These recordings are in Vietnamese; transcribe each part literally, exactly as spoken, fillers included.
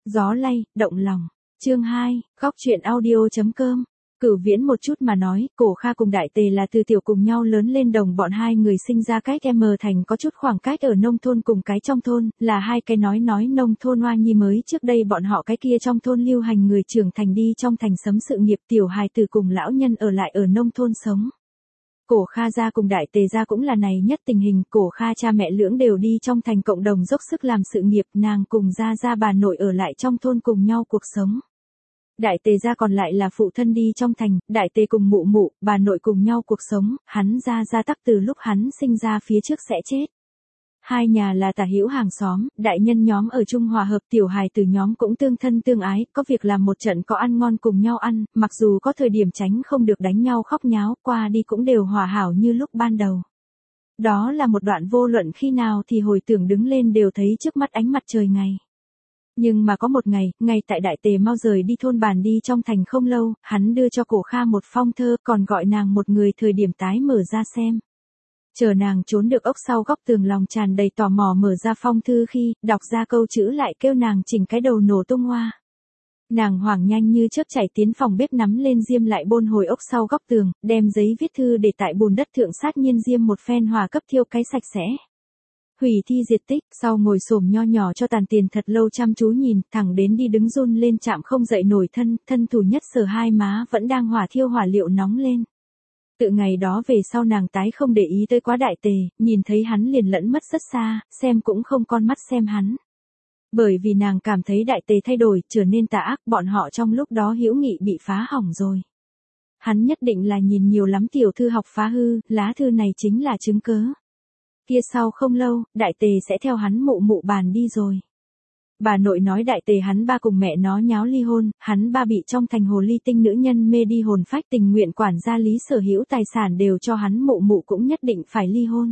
Gió lay, động lòng. Chương hai, góc truyện audio chấm com. Cửu Viễn một chút mà nói, Cổ Kha cùng Đại Tề là từ tiểu cùng nhau lớn lên, đồng bọn hai người sinh ra cách M thành có chút khoảng cách ở nông thôn cùng cái trong thôn, là hai cái nói nói nông thôn oa nhi mới trước đây bọn họ cái kia trong thôn lưu hành người trưởng thành đi trong thành sấm sự nghiệp, tiểu hài tử cùng lão nhân ở lại ở nông thôn sống. Cổ Kha gia cùng Đại Tề gia cũng là này nhất tình hình, Cổ Kha cha mẹ lưỡng đều đi trong thành cộng đồng dốc sức làm sự nghiệp, nàng cùng gia gia bà nội ở lại trong thôn cùng nhau cuộc sống. Đại Tề gia còn lại là phụ thân đi trong thành, Đại Tề cùng mụ mụ, bà nội cùng nhau cuộc sống, hắn gia gia tắc từ lúc hắn sinh ra phía trước sẽ chết. Hai nhà là tả hữu hàng xóm, đại nhân nhóm ở chung hòa hợp, tiểu hài từ nhóm cũng tương thân tương ái, có việc làm một trận có ăn ngon cùng nhau ăn, mặc dù có thời điểm tránh không được đánh nhau khóc nháo, qua đi cũng đều hòa hảo như lúc ban đầu. Đó là một đoạn vô luận khi nào thì hồi tưởng đứng lên đều thấy trước mắt ánh mặt trời ngày. Nhưng mà có một ngày, ngay tại Đại Tề mau rời đi thôn bản đi trong thành không lâu, hắn đưa cho Cổ Kha một phong thơ, còn gọi nàng một người thời điểm tái mở ra xem. Chờ nàng trốn được ốc sau góc tường, lòng tràn đầy tò mò mở ra phong thư khi, đọc ra câu chữ lại kêu nàng chỉnh cái đầu nổ tung hoa. Nàng hoảng nhanh như chớp chạy tiến phòng bếp, nắm lên diêm lại bôn hồi ốc sau góc tường, đem giấy viết thư để tại bùn đất thượng sát nhiên diêm một phen hòa cấp thiêu cái sạch sẽ. Hủy thi diệt tích, sau ngồi xổm nho nhỏ cho tàn tiền thật lâu chăm chú nhìn, thẳng đến đi đứng run lên chạm không dậy nổi thân, thân thủ nhất sở hai má vẫn đang hỏa thiêu hỏa liệu nóng lên. Tự ngày đó về sau nàng tái không để ý tới quá Đại Tề, nhìn thấy hắn liền lẫn mất rất xa, xem cũng không con mắt xem hắn. Bởi vì nàng cảm thấy Đại Tề thay đổi, trở nên tà ác, bọn họ trong lúc đó hữu nghị bị phá hỏng rồi. Hắn nhất định là nhìn nhiều lắm tiểu thư học phá hư, lá thư này chính là chứng cớ. Kia sau không lâu, Đại Tề sẽ theo hắn mụ mụ bàn đi rồi. Bà nội nói Đại Tề hắn ba cùng mẹ nó nháo ly hôn, hắn ba bị trong thành hồ ly tinh nữ nhân mê đi hồn phách, tình nguyện quản gia lý sở hữu tài sản đều cho hắn mụ mụ cũng nhất định phải ly hôn.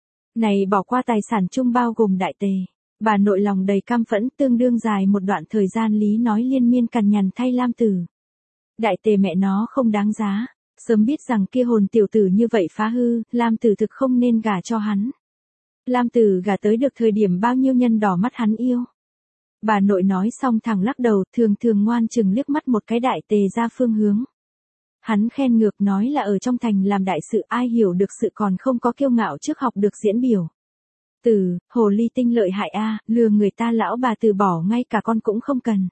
Này bỏ qua tài sản chung bao gồm Đại Tề. Bà nội lòng đầy căm phẫn, tương đương dài một đoạn thời gian lý nói liên miên cằn nhằn thay Lam Tử. Đại Tề mẹ nó không đáng giá, sớm biết rằng kia hồn tiểu tử như vậy phá hư, Lam Tử thực không nên gả cho hắn. Lam Tử gả tới được thời điểm bao nhiêu nhân đỏ mắt hắn yêu. Bà nội nói xong thẳng lắc đầu, thường thường ngoan chừng liếc mắt một cái Đại Tề ra phương hướng. Hắn khen ngược nói là ở trong thành làm đại sự, ai hiểu được sự còn không có kiêu ngạo trước học được diễn biểu. Từ, hồ ly tinh lợi hại a, lừa người ta lão bà từ bỏ ngay cả con cũng không cần.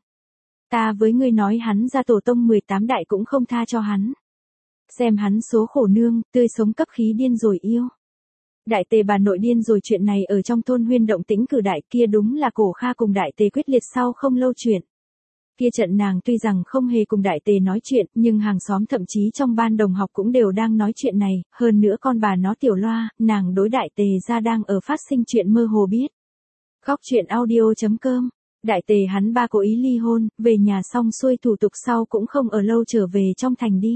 Ta với ngươi nói hắn ra tổ tông mười tám đại cũng không tha cho hắn. Xem hắn số khổ nương, tươi sống cấp khí điên rồi yêu. Đại Tề bà nội điên rồi, chuyện này ở trong thôn huyên động tĩnh cử đại, kia đúng là Cổ Kha cùng Đại Tề quyết liệt sau không lâu chuyện. Kia trận nàng tuy rằng không hề cùng Đại Tề nói chuyện, nhưng hàng xóm thậm chí trong ban đồng học cũng đều đang nói chuyện này, hơn nữa con bà nó tiểu loa, nàng đối Đại Tề ra đang ở phát sinh chuyện mơ hồ biết. Góc truyện audio chấm com. Đại Tề hắn ba cố ý ly hôn, về nhà xong xuôi thủ tục sau cũng không ở lâu trở về trong thành đi.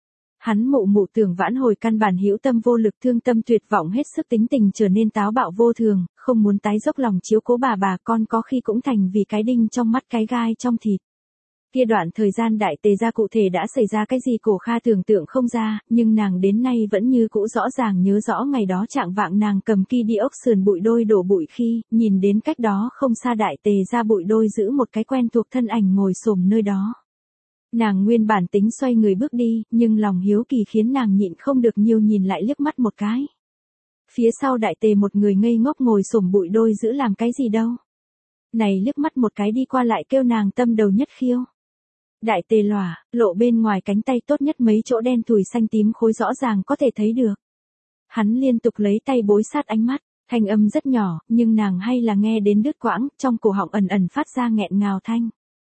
Hắn mụ mụ tưởng vãn hồi căn bản hữu tâm vô lực, thương tâm tuyệt vọng, hết sức tính tình trở nên táo bạo vô thường, không muốn tái dốc lòng chiếu cố bà bà con, có khi cũng thành vì cái đinh trong mắt cái gai trong thịt. Kia đoạn thời gian Đại Tề gia cụ thể đã xảy ra cái gì Cổ Kha tưởng tượng không ra, nhưng nàng đến nay vẫn như cũ rõ ràng nhớ rõ ngày đó trạng vạng nàng cầm ki đi ốc sườn bụi đôi đổ bụi khi, nhìn đến cách đó không xa Đại Tề gia bụi đôi giữ một cái quen thuộc thân ảnh ngồi xổm nơi đó. Nàng nguyên bản tính xoay người bước đi, nhưng lòng hiếu kỳ khiến nàng nhịn không được nhiều nhìn lại liếc mắt một cái. Phía sau Đại Tề một người ngây ngốc ngồi xổm bụi đôi giữ làm cái gì đâu. Này liếc mắt một cái đi qua lại kêu nàng tâm đầu nhất khiêu. Đại Tề lòa, lộ bên ngoài cánh tay tốt nhất mấy chỗ đen thùi xanh tím khối rõ ràng có thể thấy được. Hắn liên tục lấy tay bối sát ánh mắt, thanh âm rất nhỏ, nhưng nàng hay là nghe đến đứt quãng, trong cổ họng ẩn ẩn phát ra nghẹn ngào thanh.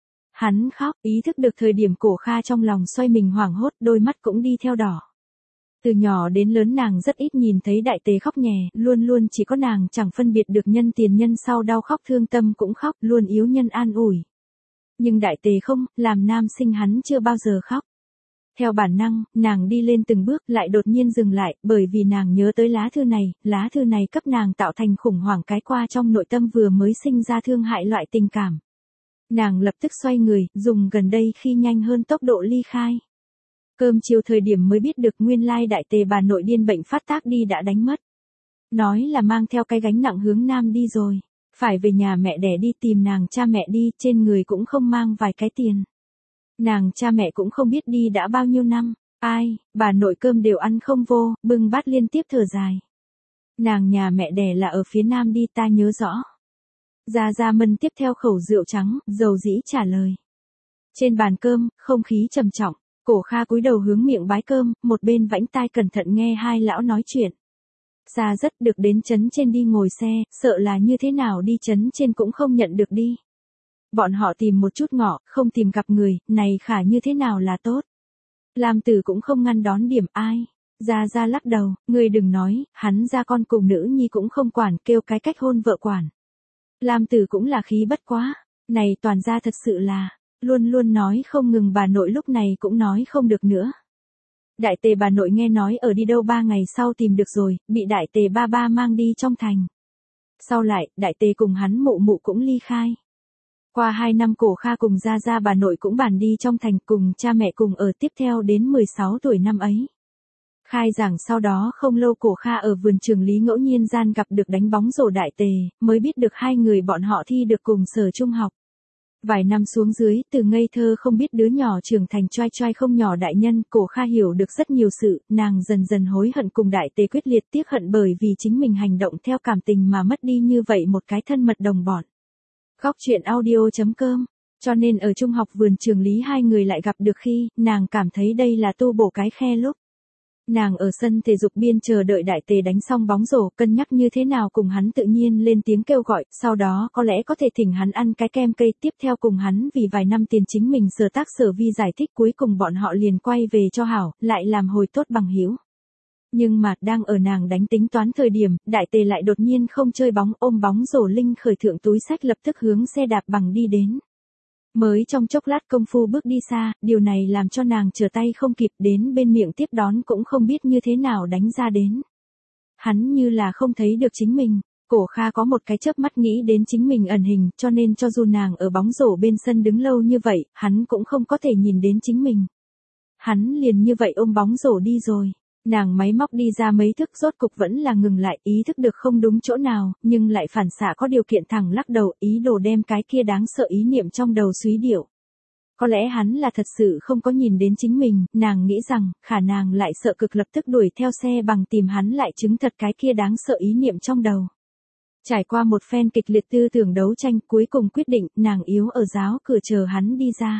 Hắn khóc, ý thức được thời điểm Cổ Kha trong lòng xoay mình hoảng hốt, đôi mắt cũng đi theo đỏ. Từ nhỏ đến lớn nàng rất ít nhìn thấy Đại Tề khóc nhè, luôn luôn chỉ có nàng chẳng phân biệt được nhân tiền nhân sau đau khóc thương tâm cũng khóc, luôn yếu nhân an ủi. Nhưng Đại Tề không, làm nam sinh hắn chưa bao giờ khóc. Theo bản năng, nàng đi lên từng bước lại đột nhiên dừng lại, bởi vì nàng nhớ tới lá thư này, lá thư này cấp nàng tạo thành khủng hoảng cái qua trong nội tâm vừa mới sinh ra thương hại loại tình cảm. Nàng lập tức xoay người, dùng gần đây khi nhanh hơn tốc độ ly khai. Cơm chiều thời điểm mới biết được nguyên lai Đại Tề bà nội điên bệnh phát tác đi đã đánh mất. Nói là mang theo cái gánh nặng hướng nam đi rồi. Phải về nhà mẹ đẻ đi tìm nàng cha mẹ đi, trên người cũng không mang vài cái tiền. Nàng cha mẹ cũng không biết đi đã bao nhiêu năm, ai, bà nội cơm đều ăn không vô, bưng bát liên tiếp thở dài. Nàng nhà mẹ đẻ là ở phía nam đi ta nhớ rõ. Gia Gia mân tiếp theo khẩu rượu trắng, dầu dĩ trả lời. Trên bàn cơm, không khí trầm trọng, Cổ Kha cúi đầu hướng miệng bái cơm, một bên vãnh tai cẩn thận nghe hai lão nói chuyện. Xa rất được đến trấn trên đi ngồi xe, sợ là như thế nào đi trấn trên cũng không nhận được đi. Bọn họ tìm một chút ngõ, không tìm gặp người, này khả như thế nào là tốt. Lam Tử cũng không ngăn đón điểm ai. Gia Gia lắc đầu, người đừng nói, hắn ra con cùng nữ nhi cũng không quản, kêu cái cách hôn vợ quản. Lam Tử cũng là khí bất quá, này toàn gia thật sự là, luôn luôn nói không ngừng bà nội lúc này cũng nói không được nữa. Đại tề bà nội nghe nói ở đi đâu ba ngày sau tìm được rồi, bị đại tề ba ba mang đi trong thành. Sau lại, đại tề cùng hắn mụ mụ cũng ly khai. Qua hai năm Cổ Kha cùng Gia Gia bà nội cũng bàn đi trong thành cùng cha mẹ cùng ở tiếp theo đến mười sáu tuổi năm ấy. Khai giảng sau đó không lâu Cổ Kha ở vườn trường lý ngẫu nhiên gian gặp được đánh bóng rổ đại tề, mới biết được hai người bọn họ thi được cùng sở trung học. Vài năm xuống dưới, từ ngây thơ không biết đứa nhỏ trưởng thành choai choai không nhỏ đại nhân, Cổ Kha hiểu được rất nhiều sự, nàng dần dần hối hận cùng đại tề quyết liệt tiếc hận bởi vì chính mình hành động theo cảm tình mà mất đi như vậy một cái thân mật đồng bọn. Góc truyện audio chấm com. Cho nên ở trung học vườn trường lý hai người lại gặp được khi, nàng cảm thấy đây là tu bổ cái khe lúc. Nàng ở sân thể dục biên chờ đợi đại tề đánh xong bóng rổ, cân nhắc như thế nào cùng hắn tự nhiên lên tiếng kêu gọi, sau đó có lẽ có thể thỉnh hắn ăn cái kem cây, tiếp theo cùng hắn vì vài năm tiền chính mình sở tác sở vi giải thích, cuối cùng bọn họ liền quay về cho hảo, lại làm hồi tốt bằng hữu. Nhưng mà, đang ở nàng đánh tính toán thời điểm, đại tề lại đột nhiên không chơi bóng, ôm bóng rổ linh khởi thượng túi sách lập tức hướng xe đạp bằng đi đến. Mới trong chốc lát công phu bước đi xa, điều này làm cho nàng trở tay không kịp, đến bên miệng tiếp đón cũng không biết như thế nào đánh ra đến. Hắn như là không thấy được chính mình, Cổ Kha có một cái chớp mắt nghĩ đến chính mình ẩn hình, cho nên cho dù nàng ở bóng rổ bên sân đứng lâu như vậy, hắn cũng không có thể nhìn đến chính mình. Hắn liền như vậy ôm bóng rổ đi rồi. Nàng máy móc đi ra mấy thức rốt cục vẫn là ngừng lại, ý thức được không đúng chỗ nào, nhưng lại phản xạ có điều kiện thẳng lắc đầu, ý đồ đem cái kia đáng sợ ý niệm trong đầu suy điệu. Có lẽ hắn là thật sự không có nhìn đến chính mình, nàng nghĩ rằng, khả nàng lại sợ cực lập tức đuổi theo xe bằng tìm hắn lại chứng thật cái kia đáng sợ ý niệm trong đầu. Trải qua một phen kịch liệt tư tưởng đấu tranh, cuối cùng quyết định, nàng yếu ở giáo cửa chờ hắn đi ra.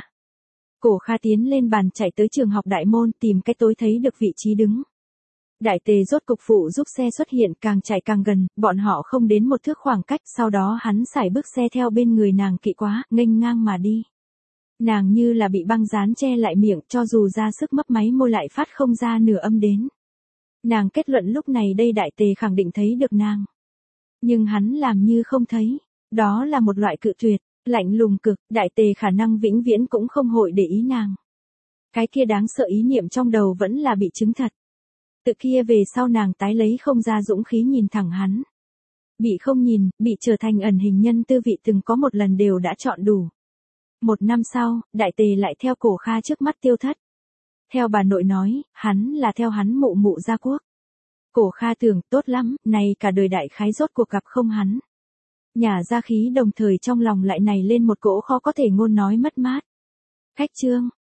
Cổ Kha tiến lên bàn chạy tới trường học đại môn tìm cái tối thấy được vị trí đứng. Đại tề rốt cục phụ giúp xe xuất hiện, càng chạy càng gần, bọn họ không đến một thước khoảng cách, sau đó hắn sải bước xe theo bên người nàng kỵ quá, nghênh ngang mà đi. Nàng như là bị băng dán che lại miệng, cho dù ra sức mấp máy môi lại phát không ra nửa âm đến. Nàng kết luận lúc này đây đại tề khẳng định thấy được nàng. Nhưng hắn làm như không thấy, đó là một loại cự tuyệt, lạnh lùng cực, đại tề khả năng vĩnh viễn cũng không hội để ý nàng. Cái kia đáng sợ ý niệm trong đầu vẫn là bị chứng thật. Từ kia về sau nàng tái lấy không ra dũng khí nhìn thẳng hắn. Bị không nhìn, bị trở thành ẩn hình nhân tư vị từng có một lần đều đã chọn đủ. Một năm sau, đại tề lại theo Cổ Kha trước mắt tiêu thất. Theo bà nội nói, hắn là theo hắn mụ mụ ra quốc. Cổ Kha tưởng, tốt lắm, này cả đời đại khái rốt cuộc gặp không hắn. Nhả ra khí đồng thời trong lòng lại này lên một cỗ khó có thể ngôn nói mất mát. Khách chương.